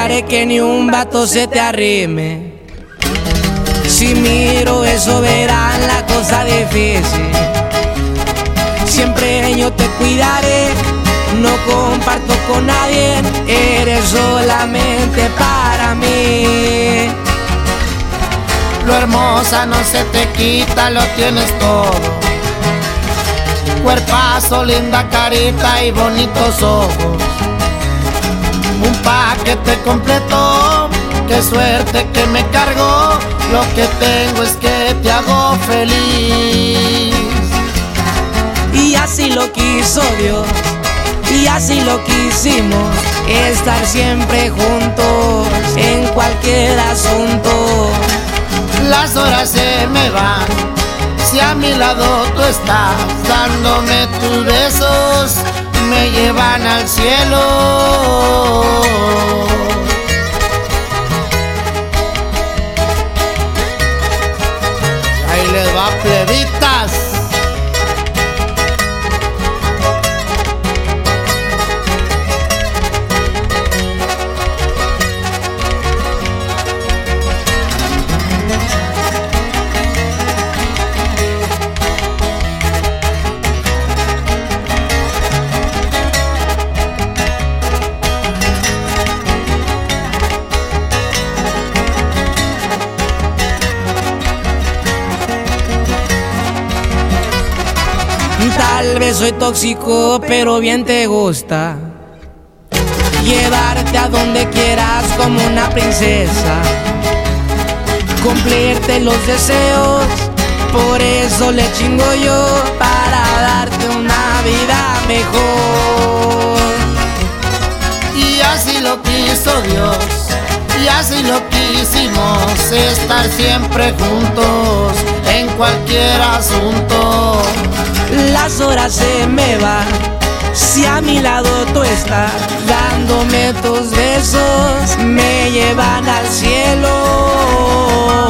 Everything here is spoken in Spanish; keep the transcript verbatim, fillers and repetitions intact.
haré que ni un vato se te arrime. Si miro eso verán la cosa difícil. Siempre yo te cuidaré, no comparto con nadie, eres solamente para mí. Lo hermosa no se te quita, lo tienes todo. Cuerpazo, linda carita y bonitos ojos. Un paquete completo, qué suerte que me cargó. Lo que tengo es que te hago feliz. Y así lo quiso Dios, y así lo quisimos, estar siempre juntos en cualquier asunto. Las horas se me van, si a mi lado tú estás, dándome tus besos, me llevan al cielo. Ahí les va, plebitas. Tal vez soy tóxico, pero bien te gusta llevarte a donde quieras como una princesa, cumplirte los deseos, por eso le chingo yo, para darte una vida mejor. Y así lo quiso Dios, y así lo quisimos, estar siempre juntos en cualquier asunto. Las horas se me van, si a mi lado tú estás, dándome tus besos, me llevan al cielo.